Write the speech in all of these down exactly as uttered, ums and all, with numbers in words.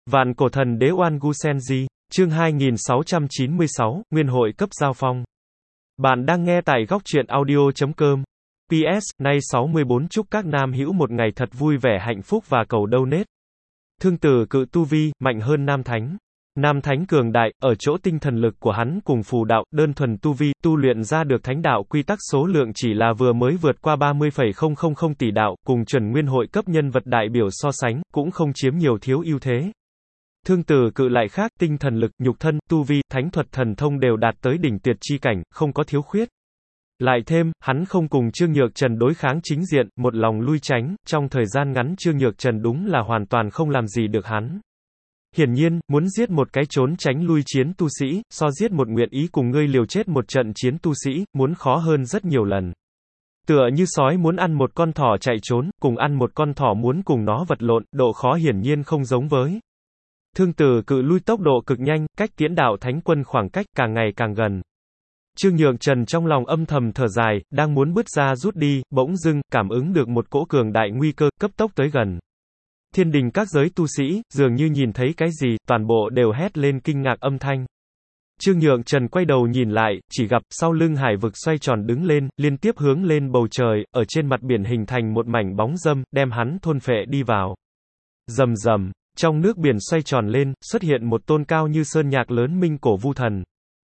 Vạn cổ thần đế Oan Gu Senji, chương hai nghìn sáu trăm chín mươi sáu, Nguyên hội cấp giao phong. Bạn đang nghe tại góc truyện audio chấm com. pê ét, nay sáu mươi bốn chúc các nam hữu một ngày thật vui vẻ hạnh phúc và cầu donate. Thương tử cự tu vi, mạnh hơn nam thánh. Nam thánh cường đại, ở chỗ tinh thần lực của hắn cùng phù đạo, đơn thuần tu vi, tu luyện ra được thánh đạo quy tắc số lượng chỉ là vừa mới vượt qua ba mươi phẩy không không không tỷ đạo, cùng chuẩn nguyên hội cấp nhân vật đại biểu so sánh, cũng không chiếm nhiều thiếu ưu thế. Thương tử cự lại khác, tinh thần lực, nhục thân, tu vi, thánh thuật thần thông đều đạt tới đỉnh tuyệt chi cảnh, không có thiếu khuyết. Lại thêm, hắn không cùng Trương Nhược Trần đối kháng chính diện, một lòng lui tránh, trong thời gian ngắn Trương Nhược Trần đúng là hoàn toàn không làm gì được hắn. Hiển nhiên, muốn giết một cái trốn tránh lui chiến tu sĩ, so giết một nguyện ý cùng ngươi liều chết một trận chiến tu sĩ, muốn khó hơn rất nhiều lần. Tựa như sói muốn ăn một con thỏ chạy trốn, cùng ăn một con thỏ muốn cùng nó vật lộn, độ khó hiển nhiên không giống với. Thương tử cự lui tốc độ cực nhanh, cách tiễn đạo thánh quân khoảng cách càng ngày càng gần. Trương Nhược Trần trong lòng âm thầm thở dài, đang muốn bứt ra rút đi, bỗng dưng, cảm ứng được một cỗ cường đại nguy cơ, cấp tốc tới gần. Thiên đình các giới tu sĩ, dường như nhìn thấy cái gì, toàn bộ đều hét lên kinh ngạc âm thanh. Trương Nhược Trần quay đầu nhìn lại, chỉ gặp, sau lưng hải vực xoay tròn đứng lên, liên tiếp hướng lên bầu trời, ở trên mặt biển hình thành một mảnh bóng dâm, đem hắn thôn phệ đi vào. Rầm rầm, trong nước biển xoay tròn lên, xuất hiện một tôn cao như sơn nhạc lớn minh cổ vu thần.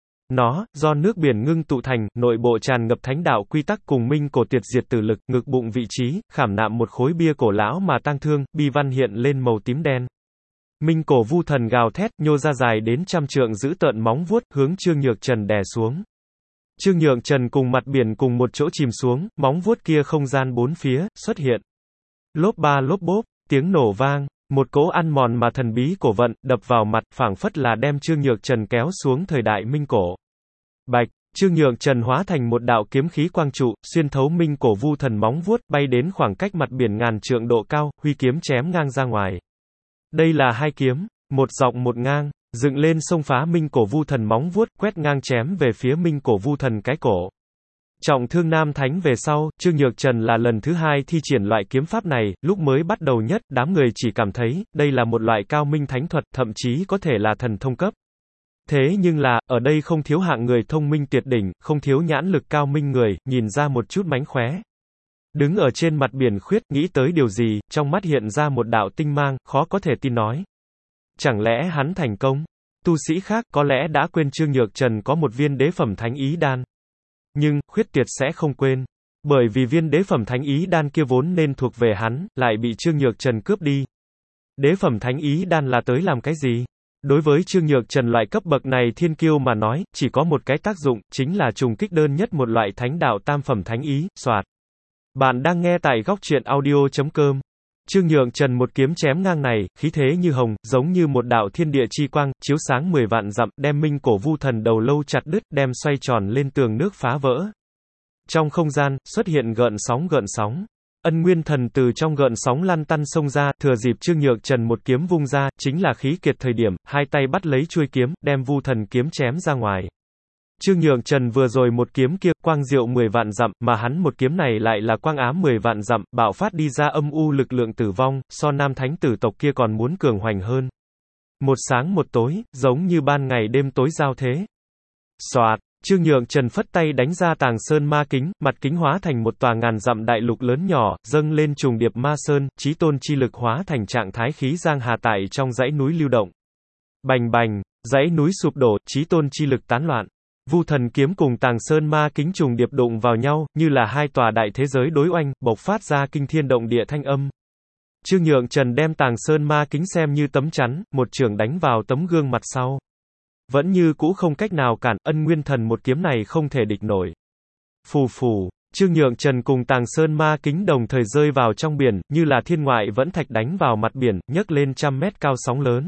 Nó, do nước biển ngưng tụ thành, nội bộ tràn ngập thánh đạo quy tắc cùng minh cổ tuyệt diệt tử lực, ngực bụng vị trí, khảm nạm một khối bia cổ lão mà tang thương, bi văn hiện lên màu tím đen. Minh cổ vu thần gào thét, nhô ra dài đến trăm trượng giữ tợn móng vuốt, hướng Trương Nhược Trần đè xuống. Trương Nhược Trần cùng mặt biển cùng một chỗ chìm xuống, móng vuốt kia không gian bốn phía, xuất hiện. Lốp ba lốp bốp, tiếng nổ vang. Một cỗ ăn mòn mà thần bí cổ vận, đập vào mặt, phảng phất là đem Trương Nhược Trần kéo xuống thời đại minh cổ. Bạch, Trương Nhược Trần hóa thành một đạo kiếm khí quang trụ, xuyên thấu minh cổ vu thần móng vuốt, bay đến khoảng cách mặt biển ngàn trượng độ cao, huy kiếm chém ngang ra ngoài. Đây là hai kiếm, một dọc một ngang, dựng lên xông phá minh cổ vu thần móng vuốt, quét ngang chém về phía minh cổ vu thần cái cổ. Trọng thương nam thánh về sau, Trương Nhược Trần là lần thứ hai thi triển loại kiếm pháp này, lúc mới bắt đầu nhất, đám người chỉ cảm thấy, đây là một loại cao minh thánh thuật, thậm chí có thể là thần thông cấp. Thế nhưng là, ở đây không thiếu hạng người thông minh tuyệt đỉnh, không thiếu nhãn lực cao minh người, nhìn ra một chút mánh khóe. Đứng ở trên mặt biển khuyết, nghĩ tới điều gì, trong mắt hiện ra một đạo tinh mang, khó có thể tin nói. Chẳng lẽ hắn thành công? Tu sĩ khác, có lẽ đã quên Trương Nhược Trần có một viên đế phẩm thánh ý đan. Nhưng, khuyết tuyệt sẽ không quên. Bởi vì viên đế phẩm thánh ý đan kia vốn nên thuộc về hắn, lại bị Trương Nhược Trần cướp đi. Đế phẩm thánh ý đan là tới làm cái gì? Đối với Trương Nhược Trần loại cấp bậc này thiên kiêu mà nói, chỉ có một cái tác dụng, chính là trùng kích đơn nhất một loại thánh đạo tam phẩm thánh ý, soạt. Bạn đang nghe tại góc truyện audio chấm com. Trương Nhược Trần một kiếm chém ngang này, khí thế như hồng, giống như một đạo thiên địa chi quang, chiếu sáng mười vạn dặm, đem minh cổ vu thần đầu lâu chặt đứt, đem xoay tròn lên tường nước phá vỡ. Trong không gian, xuất hiện gợn sóng gợn sóng. Ân Nguyên Thần từ trong gợn sóng lăn tăn xông ra, thừa dịp Trương Nhược Trần một kiếm vung ra, chính là khí kiệt thời điểm, hai tay bắt lấy chuôi kiếm, đem vu thần kiếm chém ra ngoài. Trương Nhược Trần vừa rồi một kiếm kia, quang diệu mười vạn dặm, mà hắn một kiếm này lại là quang ám mười vạn dặm, bạo phát đi ra âm u lực lượng tử vong, so nam thánh tử tộc kia còn muốn cường hoành hơn. Một sáng một tối, giống như ban ngày đêm tối giao thế. Soạt, Trương Nhược Trần phất tay đánh ra Tàng Sơn ma kính, mặt kính hóa thành một tòa ngàn dặm đại lục lớn nhỏ, dâng lên trùng điệp ma sơn, chí tôn chi lực hóa thành trạng thái khí giang hà tại trong dãy núi lưu động. Bành bành, dãy núi sụp đổ, chí tôn chi lực tán loạn. Vu thần kiếm cùng Tàng Sơn ma kính trùng điệp đụng vào nhau, như là hai tòa đại thế giới đối oanh, bộc phát ra kinh thiên động địa thanh âm. Trương Nhược Trần đem Tàng Sơn ma kính xem như tấm chắn, một chưởng đánh vào tấm gương mặt sau. Vẫn như cũ không cách nào cản, Ân Nguyên Thần một kiếm này không thể địch nổi. Phù phù, Trương Nhược Trần cùng Tàng Sơn ma kính đồng thời rơi vào trong biển, như là thiên ngoại vẫn thạch đánh vào mặt biển, nhấc lên trăm mét cao sóng lớn.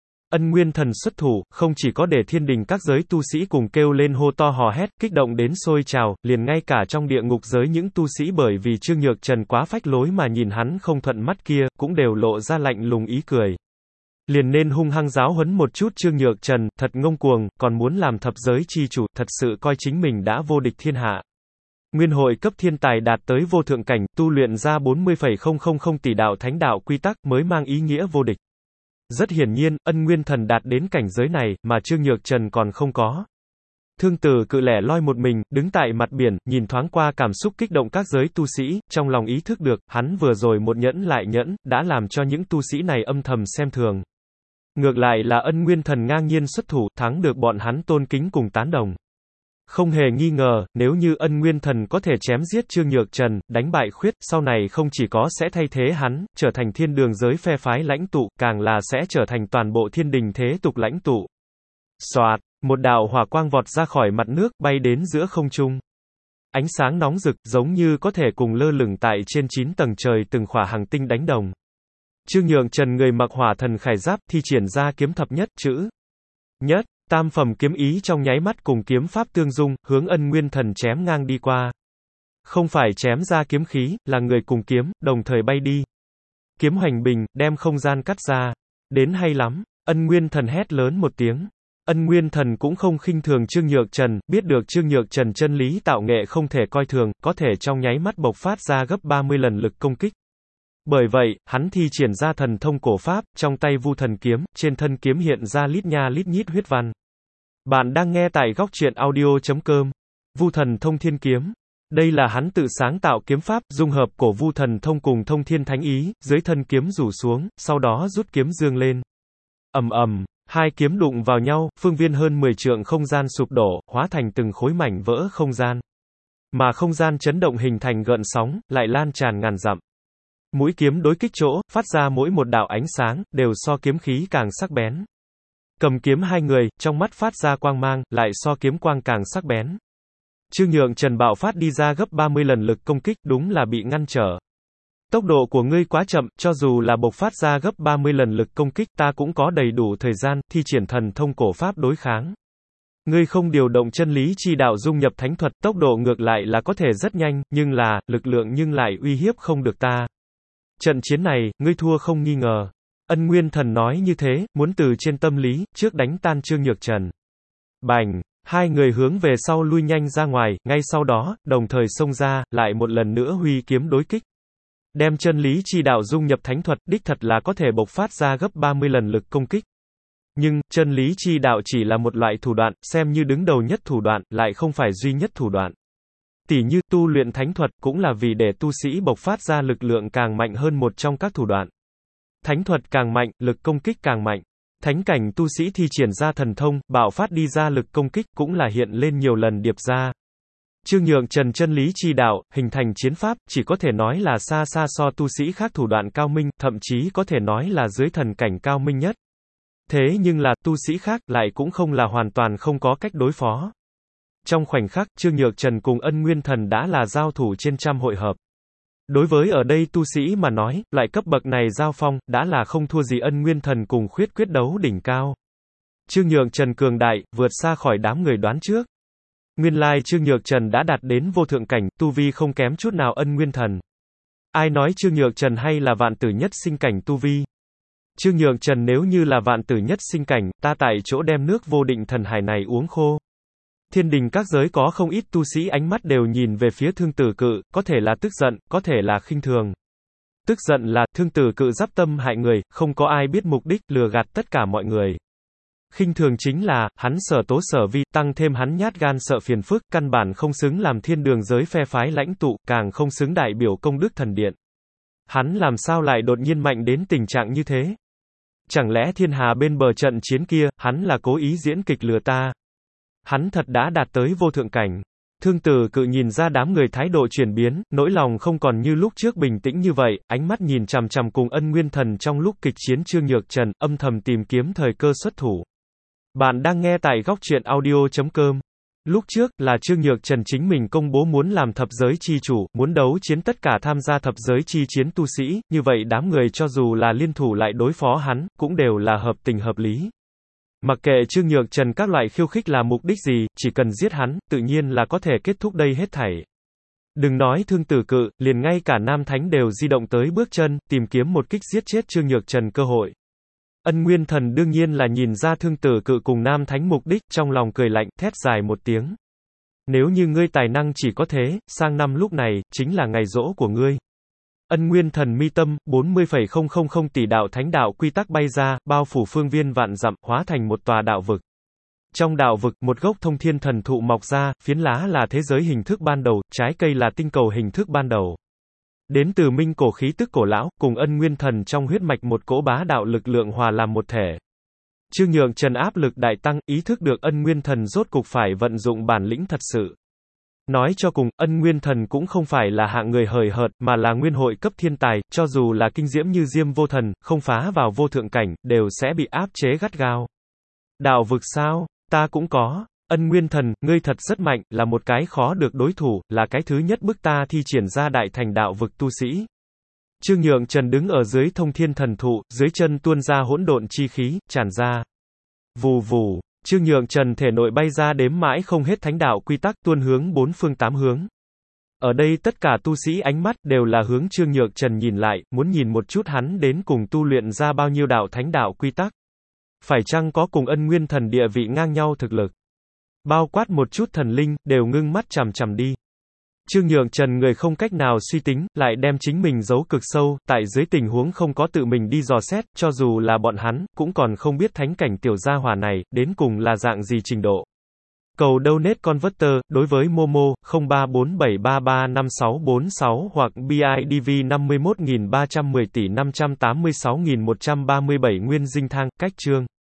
Ân Nguyên Thần xuất thủ, không chỉ có để thiên đình các giới tu sĩ cùng kêu lên hô to hò hét, kích động đến sôi trào, liền ngay cả trong địa ngục giới những tu sĩ bởi vì Trương Nhược Trần quá phách lối mà nhìn hắn không thuận mắt kia, cũng đều lộ ra lạnh lùng ý cười. Liền nên hung hăng giáo huấn một chút Trương Nhược Trần, thật ngông cuồng, còn muốn làm thập giới chi chủ, thật sự coi chính mình đã vô địch thiên hạ. Nguyên hội cấp thiên tài đạt tới vô thượng cảnh, tu luyện ra bốn mươi phẩy không không không tỷ đạo thánh đạo quy tắc mới mang ý nghĩa vô địch. Rất hiển nhiên, Ân Nguyên Thần đạt đến cảnh giới này, mà Trương Nhược Trần còn không có. Thương Tử Cự lẻ loi một mình, đứng tại mặt biển, nhìn thoáng qua cảm xúc kích động các giới tu sĩ, trong lòng ý thức được, hắn vừa rồi một nhẫn lại nhẫn, đã làm cho những tu sĩ này âm thầm xem thường. Ngược lại là Ân Nguyên Thần ngang nhiên xuất thủ, thắng được bọn hắn tôn kính cùng tán đồng. Không hề nghi ngờ, nếu như Ân Nguyên Thần có thể chém giết Trương Nhược Trần, đánh bại Khuyết, sau này không chỉ có sẽ thay thế hắn, trở thành thiên đường giới phe phái lãnh tụ, càng là sẽ trở thành toàn bộ thiên đình thế tục lãnh tụ. Soạt, một đạo hỏa quang vọt ra khỏi mặt nước, bay đến giữa không trung. Ánh sáng nóng rực, giống như có thể cùng lơ lửng tại trên chín tầng trời từng khỏa hành tinh đánh đồng. Trương Nhược Trần người mặc hỏa thần khải giáp, thi triển ra kiếm thập nhất chữ. Nhất, tam phẩm kiếm ý trong nháy mắt cùng kiếm pháp tương dung, hướng Ân Nguyên Thần chém ngang đi qua. Không phải chém ra kiếm khí, là người cùng kiếm, đồng thời bay đi. Kiếm hoành bình, đem không gian cắt ra. Đến hay lắm, Ân Nguyên Thần hét lớn một tiếng. Ân Nguyên Thần cũng không khinh thường Trương Nhược Trần, biết được Trương Nhược Trần chân lý tạo nghệ không thể coi thường, có thể trong nháy mắt bộc phát ra gấp ba mươi lần lực công kích. Bởi vậy, hắn thi triển ra thần thông cổ pháp, trong tay Vu Thần kiếm, trên thân kiếm hiện ra lít nha lít nhít huyết văn. Bạn đang nghe tại góc truyện audio chấm com. Vu Thần thông thiên kiếm. Đây là hắn tự sáng tạo kiếm pháp, dung hợp cổ Vu Thần thông cùng thông thiên thánh ý, dưới thân kiếm rủ xuống, sau đó rút kiếm dương lên. Ầm ầm, hai kiếm đụng vào nhau, phương viên hơn mười trượng không gian sụp đổ, hóa thành từng khối mảnh vỡ không gian. Mà không gian chấn động hình thành gợn sóng, lại lan tràn ngàn dặm. Mũi kiếm đối kích chỗ, phát ra mỗi một đạo ánh sáng, đều so kiếm khí càng sắc bén. Cầm kiếm hai người, trong mắt phát ra quang mang, lại so kiếm quang càng sắc bén. Trương Nhược Trần bạo phát đi ra gấp ba mươi lần lực công kích, đúng là bị ngăn trở. Tốc độ của ngươi quá chậm, cho dù là bộc phát ra gấp ba mươi lần lực công kích, ta cũng có đầy đủ thời gian, thi triển thần thông cổ pháp đối kháng. Ngươi không điều động chân lý chi đạo dung nhập thánh thuật, tốc độ ngược lại là có thể rất nhanh, nhưng là, lực lượng nhưng lại uy hiếp không được ta. Trận chiến này, ngươi thua không nghi ngờ. Ân Nguyên Thần nói như thế, muốn từ trên tâm lý, trước đánh tan Trương Nhược Trần. Bành! Hai người hướng về sau lui nhanh ra ngoài, ngay sau đó, đồng thời xông ra, lại một lần nữa huy kiếm đối kích. Đem chân lý chi đạo dung nhập thánh thuật, đích thật là có thể bộc phát ra gấp ba mươi lần lực công kích. Nhưng, chân lý chi đạo chỉ là một loại thủ đoạn, xem như đứng đầu nhất thủ đoạn, lại không phải duy nhất thủ đoạn. Tỉ như, tu luyện thánh thuật, cũng là vì để tu sĩ bộc phát ra lực lượng càng mạnh hơn một trong các thủ đoạn. Thánh thuật càng mạnh, lực công kích càng mạnh. Thánh cảnh tu sĩ thi triển ra thần thông, bạo phát đi ra lực công kích, cũng là hiện lên nhiều lần điệp ra. Trương Nhược Trần chân lý chi đạo, hình thành chiến pháp, chỉ có thể nói là xa xa so tu sĩ khác thủ đoạn cao minh, thậm chí có thể nói là dưới thần cảnh cao minh nhất. Thế nhưng là, tu sĩ khác, lại cũng không là hoàn toàn không có cách đối phó. Trong khoảnh khắc, Trương Nhược Trần cùng Ân Nguyên Thần đã là giao thủ trên trăm hội hợp. Đối với ở đây tu sĩ mà nói, loại cấp bậc này giao phong, đã là không thua gì Ân Nguyên Thần cùng Khuyết quyết đấu đỉnh cao. Trương Nhược Trần cường đại, vượt xa khỏi đám người đoán trước. Nguyên lai Trương Nhược Trần đã đạt đến vô thượng cảnh, tu vi không kém chút nào Ân Nguyên Thần. Ai nói Trương Nhược Trần hay là vạn tử nhất sinh cảnh tu vi? Trương Nhược Trần nếu như là vạn tử nhất sinh cảnh, ta tại chỗ đem nước vô định thần hải này uống khô. Thiên đình các giới có không ít tu sĩ ánh mắt đều nhìn về phía Thương Tử Cự, có thể là tức giận, có thể là khinh thường. Tức giận là, Thương Tử Cự giáp tâm hại người, không có ai biết mục đích, lừa gạt tất cả mọi người. Khinh thường chính là, hắn sở tố sở vi, tăng thêm hắn nhát gan sợ phiền phức, căn bản không xứng làm thiên đường giới phe phái lãnh tụ, càng không xứng đại biểu công đức thần điện. Hắn làm sao lại đột nhiên mạnh đến tình trạng như thế? Chẳng lẽ thiên hà bên bờ trận chiến kia, hắn là cố ý diễn kịch lừa ta? Hắn thật đã đạt tới vô thượng cảnh. Thương Tử Cự nhìn ra đám người thái độ chuyển biến, nỗi lòng không còn như lúc trước bình tĩnh như vậy, ánh mắt nhìn chằm chằm cùng Ân Nguyên Thần trong lúc kịch chiến Trương Nhược Trần, âm thầm tìm kiếm thời cơ xuất thủ. Bạn đang nghe tại góc truyện audio chấm com. Lúc trước, là Trương Nhược Trần chính mình công bố muốn làm thập giới chi chủ, muốn đấu chiến tất cả tham gia thập giới chi chiến tu sĩ, như vậy đám người cho dù là liên thủ lại đối phó hắn, cũng đều là hợp tình hợp lý. Mặc kệ Trương Nhược Trần các loại khiêu khích là mục đích gì, chỉ cần giết hắn, tự nhiên là có thể kết thúc đây hết thảy. Đừng nói Thương Tử Cự, liền ngay cả Nam Thánh đều di động tới bước chân, tìm kiếm một kích giết chết Trương Nhược Trần cơ hội. Ân Nguyên Thần đương nhiên là nhìn ra Thương Tử Cự cùng Nam Thánh mục đích, trong lòng cười lạnh, thét dài một tiếng. Nếu như ngươi tài năng chỉ có thế, sang năm lúc này, chính là ngày giỗ của ngươi. Ân Nguyên Thần Mi Tâm, bốn mươi phẩy không không không tỷ đạo thánh đạo quy tắc bay ra, bao phủ phương viên vạn dặm, hóa thành một tòa đạo vực. Trong đạo vực, một gốc thông thiên thần thụ mọc ra, phiến lá là thế giới hình thức ban đầu, trái cây là tinh cầu hình thức ban đầu. Đến từ minh cổ khí tức cổ lão, cùng Ân Nguyên Thần trong huyết mạch một cỗ bá đạo lực lượng hòa làm một thể. Trương Nhượng Trần áp lực đại tăng, ý thức được Ân Nguyên Thần rốt cục phải vận dụng bản lĩnh thật sự. Nói cho cùng, Ân Nguyên Thần cũng không phải là hạng người hời hợt, mà là nguyên hội cấp thiên tài, cho dù là kinh diễm như Diêm Vô Thần, không phá vào vô thượng cảnh, đều sẽ bị áp chế gắt gao. Đạo vực sao? Ta cũng có. Ân Nguyên Thần, ngươi thật rất mạnh, là một cái khó được đối thủ, là cái thứ nhất bức ta thi triển ra đại thành đạo vực tu sĩ. Trương Nhượng Trần đứng ở dưới thông thiên thần thụ, dưới chân tuôn ra hỗn độn chi khí, tràn ra. Vù vù, Trương Nhượng Trần thể nội bay ra đếm mãi không hết thánh đạo quy tắc tuôn hướng bốn phương tám hướng. Ở đây tất cả tu sĩ ánh mắt đều là hướng Trương Nhượng Trần nhìn lại, muốn nhìn một chút hắn đến cùng tu luyện ra bao nhiêu đạo thánh đạo quy tắc. Phải chăng có cùng Ân Nguyên Thần địa vị ngang nhau thực lực? Bao quát một chút thần linh, đều ngưng mắt chằm chằm đi. Trương Nhượng Trần người không cách nào suy tính, lại đem chính mình giấu cực sâu, tại dưới tình huống không có tự mình đi dò xét, cho dù là bọn hắn, cũng còn không biết thánh cảnh tiểu gia hỏa này, đến cùng là dạng gì trình độ. Cầu donate converter, đối với Momo, không ba bốn bảy ba ba năm sáu bốn sáu hoặc bê i đê vê năm mươi mốt nghìn ba trăm mười tỷ năm trăm tám mươi sáu nghìn một trăm ba mươi bảy Nguyên Dinh Thang, cách chương.